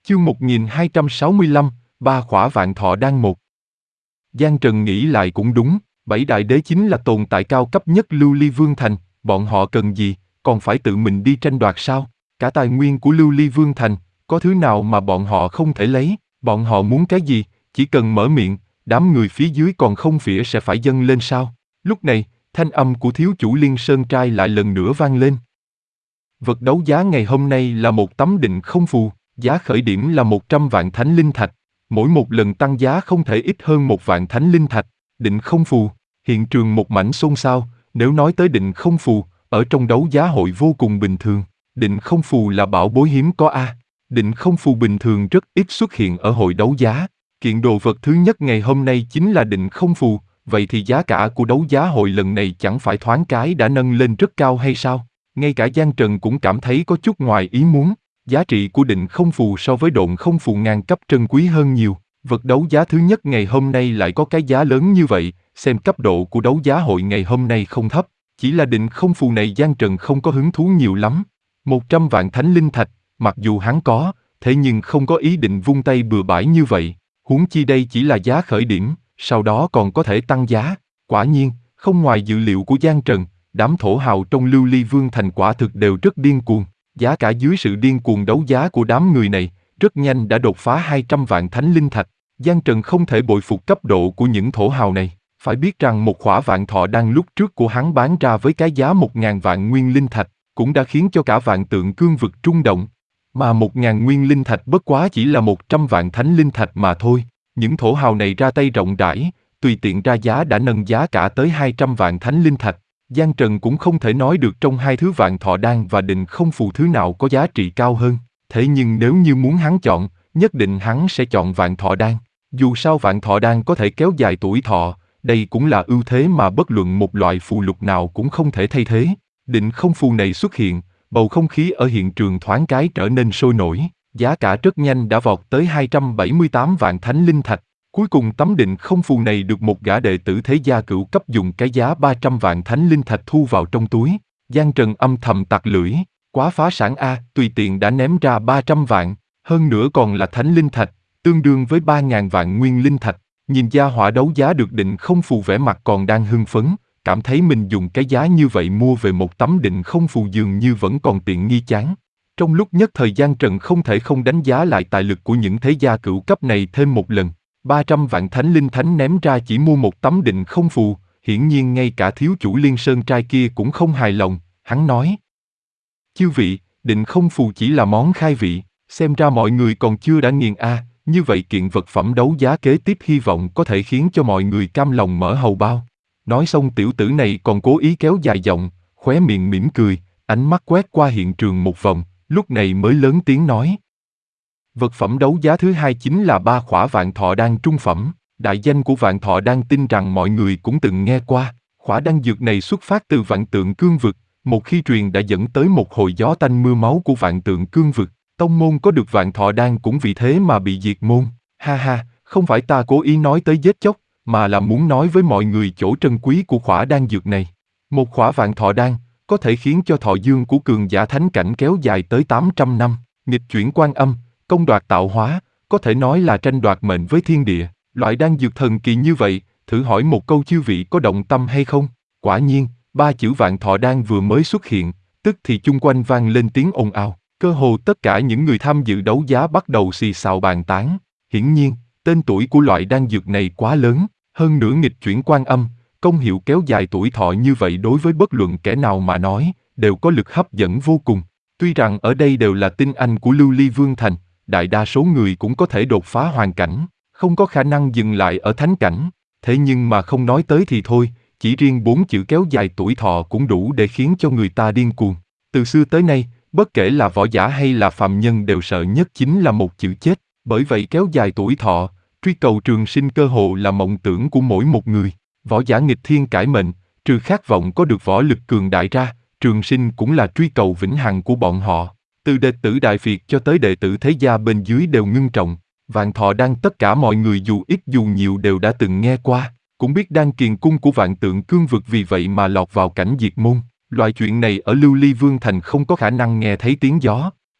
Chương 1265, ba khỏa vạn thọ đan một. Giang Trần nghĩ lại cũng đúng, bảy đại đế chính là tồn tại cao cấp nhất Lưu Ly Vương Thành, bọn họ cần gì, còn phải tự mình đi tranh đoạt sao? Cả tài nguyên của Lưu Ly Vương Thành, có thứ nào mà bọn họ không thể lấy, bọn họ muốn cái gì, chỉ cần mở miệng, đám người phía dưới còn không phỉa sẽ phải dâng lên sao? Lúc này, thanh âm của thiếu chủ Liên Sơn Trai lại lần nữa vang lên. Vật đấu giá ngày hôm nay là một tấm định không phù, giá khởi điểm là 100 vạn thánh linh thạch. Mỗi một lần tăng giá không thể ít hơn 1 vạn thánh linh thạch. Định không phù, hiện trường một mảnh xôn xao, nếu nói tới định không phù, ở trong đấu giá hội vô cùng bình thường. Định không phù là bảo bối hiếm có a. Định không phù bình thường rất ít xuất hiện ở hội đấu giá. Kiện đồ vật thứ nhất ngày hôm nay chính là định không phù, vậy thì giá cả của đấu giá hội lần này chẳng phải thoáng cái đã nâng lên rất cao hay sao? Ngay cả Giang Trần cũng cảm thấy có chút ngoài ý muốn. Giá trị của định không phù so với độn không phù ngàn cấp trân quý hơn nhiều. Vật đấu giá thứ nhất ngày hôm nay lại có cái giá lớn như vậy, xem cấp độ của đấu giá hội ngày hôm nay không thấp. Chỉ là định không phù này Giang Trần không có hứng thú nhiều lắm. 100 vạn thánh linh thạch, mặc dù hắn có, thế nhưng không có ý định vung tay bừa bãi như vậy. Huống chi đây chỉ là giá khởi điểm, sau đó còn có thể tăng giá. Quả nhiên, không ngoài dự liệu của Giang Trần, đám thổ hào trong Lưu Ly Vương Thành quả thực đều rất điên cuồng. Giá cả dưới sự điên cuồng đấu giá của đám người này, rất nhanh đã đột phá 200 vạn thánh linh thạch. Giang Trần không thể bội phục cấp độ của những thổ hào này. Phải biết rằng một khỏa vạn thọ đan lúc trước của hắn bán ra với cái giá 1.000 vạn nguyên linh thạch, cũng đã khiến cho cả vạn tượng cương vực rung động. Mà 1.000 nguyên linh thạch bất quá chỉ là 100 vạn thánh linh thạch mà thôi. Những thổ hào này ra tay rộng rãi, tùy tiện ra giá đã nâng giá cả tới 200 vạn thánh linh thạch. Giang Trần cũng không thể nói được trong hai thứ vạn thọ đan và định không phù thứ nào có giá trị cao hơn. Thế nhưng nếu như muốn hắn chọn, nhất định hắn sẽ chọn vạn thọ đan. Dù sao vạn thọ đan có thể kéo dài tuổi thọ, đây cũng là ưu thế mà bất luận một loại phù lục nào cũng không thể thay thế. Định không phù này xuất hiện, bầu không khí ở hiện trường thoáng cái trở nên sôi nổi. Giá cả rất nhanh đã vọt tới 278 vạn thánh linh thạch. Cuối cùng tấm định không phù này được một gã đệ tử thế gia cửu cấp dùng cái giá 300 vạn thánh linh thạch thu vào trong túi. Giang Trần âm thầm tặc lưỡi, quá phá sản a, tùy tiện đã ném ra 300 vạn, hơn nữa còn là thánh linh thạch, tương đương với 3.000 vạn nguyên linh thạch. Nhìn gia hỏa đấu giá được định không phù vẻ mặt còn đang hưng phấn, cảm thấy mình dùng cái giá như vậy mua về một tấm định không phù dường như vẫn còn tiện nghi chán. Trong lúc nhất thời Giang Trần không thể không đánh giá lại tài lực của những thế gia cửu cấp này thêm một lần. 300 vạn thánh linh thánh ném ra chỉ mua một tấm định không phù, hiển nhiên ngay cả thiếu chủ Liên Sơn Trai kia cũng không hài lòng, hắn nói. Chư vị, định không phù chỉ là món khai vị, xem ra mọi người còn chưa đã nghiền a, như vậy kiện vật phẩm đấu giá kế tiếp hy vọng có thể khiến cho mọi người cam lòng mở hầu bao. Nói xong tiểu tử này còn cố ý kéo dài giọng, khóe miệng mỉm cười, ánh mắt quét qua hiện trường một vòng, lúc này mới lớn tiếng nói. Vật phẩm đấu giá thứ hai chính là ba khỏa vạn thọ đan trung phẩm. Đại danh của vạn thọ đan tin rằng mọi người cũng từng nghe qua. Khỏa đan dược này xuất phát từ vạn tượng cương vực, một khi truyền đã dẫn tới một hồi gió tanh mưa máu của vạn tượng cương vực. Tông môn có được vạn thọ đan cũng vì thế mà bị diệt môn. Ha ha, không phải ta cố ý nói tới giết chóc, mà là muốn nói với mọi người chỗ trân quý của khỏa đan dược này. Một khỏa vạn thọ đan có thể khiến cho thọ dương của cường giả thánh cảnh kéo dài tới 800 năm, nghịch chuyển quan âm, công đoạt tạo hóa, có thể nói là tranh đoạt mệnh với thiên địa. Loại đan dược thần kỳ như vậy, thử hỏi một câu chư vị có động tâm hay không? Quả nhiên, ba chữ vạn thọ đan vừa mới xuất hiện, tức thì chung quanh vang lên tiếng ồn ào. Cơ hồ tất cả những người tham dự đấu giá bắt đầu xì xào bàn tán. Hiển nhiên, tên tuổi của loại đan dược này quá lớn, hơn nữa nghịch chuyển quan âm, công hiệu kéo dài tuổi thọ như vậy đối với bất luận kẻ nào mà nói, đều có lực hấp dẫn vô cùng. Tuy rằng ở đây đều là tinh anh của Lưu Ly Vương Thành, đại đa số người cũng có thể đột phá hoàn cảnh, không có khả năng dừng lại ở thánh cảnh. Thế nhưng mà không nói tới thì thôi, chỉ riêng 4 chữ kéo dài tuổi thọ cũng đủ để khiến cho người ta điên cuồng. Từ xưa tới nay, bất kể là võ giả hay là phàm nhân đều sợ nhất chính là một chữ chết. Bởi vậy kéo dài tuổi thọ, truy cầu trường sinh cơ hồ là mộng tưởng của mỗi một người. Võ giả nghịch thiên cải mệnh, trừ khát vọng có được võ lực cường đại ra, trường sinh cũng là truy cầu vĩnh hằng của bọn họ. Từ đệ tử Đại Việt cho tới đệ tử thế gia bên dưới đều ngưng trọng. Vạn thọ đan tất cả mọi người dù ít dù nhiều đều đã từng nghe qua, cũng biết đan kiền cung của vạn tượng cương vực vì vậy mà lọt vào cảnh diệt môn. Loại chuyện này ở Lưu Ly Vương Thành không có khả năng nghe thấy tiếng gió.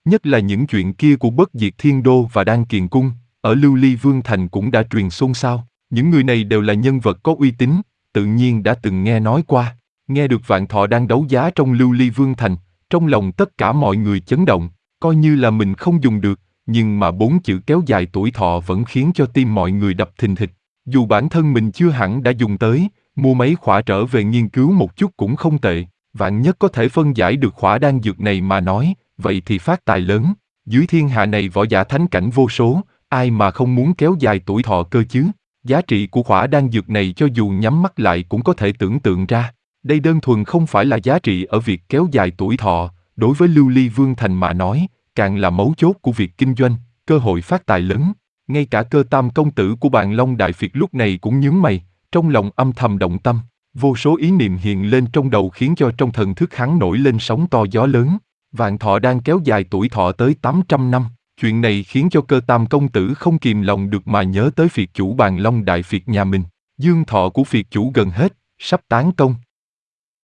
Nhất là những chuyện kia của Bất Diệt Thiên Đô và Đan Kiền Cung, ở Lưu Ly Vương Thành cũng đã truyền xôn xao. Những người này đều là nhân vật có uy tín, tự nhiên đã từng nghe nói qua. Nghe được Vạn Thọ đang đấu giá trong Lưu Ly Vương Thành, trong lòng tất cả mọi người chấn động, coi như là mình không dùng được, nhưng mà 4 chữ kéo dài tuổi thọ vẫn khiến cho tim mọi người đập thình thịch. Dù bản thân mình chưa hẳn đã dùng tới, mua mấy khỏa trở về nghiên cứu một chút cũng không tệ, vạn nhất có thể phân giải được khỏa đan dược này mà nói, vậy thì phát tài lớn. Dưới thiên hạ này võ giả thánh cảnh vô số, ai mà không muốn kéo dài tuổi thọ cơ chứ? Giá trị của khỏa đan dược này cho dù nhắm mắt lại cũng có thể tưởng tượng ra. Đây đơn thuần không phải là giá trị ở việc kéo dài tuổi thọ, đối với Lưu Ly Vương Thành mà nói, càng là mấu chốt của việc kinh doanh, cơ hội phát tài lớn. Ngay cả Cơ Tam công tử của Bàn Long Đại Việt lúc này cũng nhướng mày, trong lòng âm thầm động tâm. Vô số ý niệm hiện lên trong đầu khiến cho trong thần thức hắn nổi lên sóng to gió lớn. Vạn Thọ đang kéo dài tuổi thọ tới 800 năm. Chuyện này khiến cho Cơ Tam công tử không kìm lòng được mà nhớ tới phiệt chủ Bàn Long Đại Việt nhà mình. Dương thọ của phiệt chủ gần hết, sắp tán công,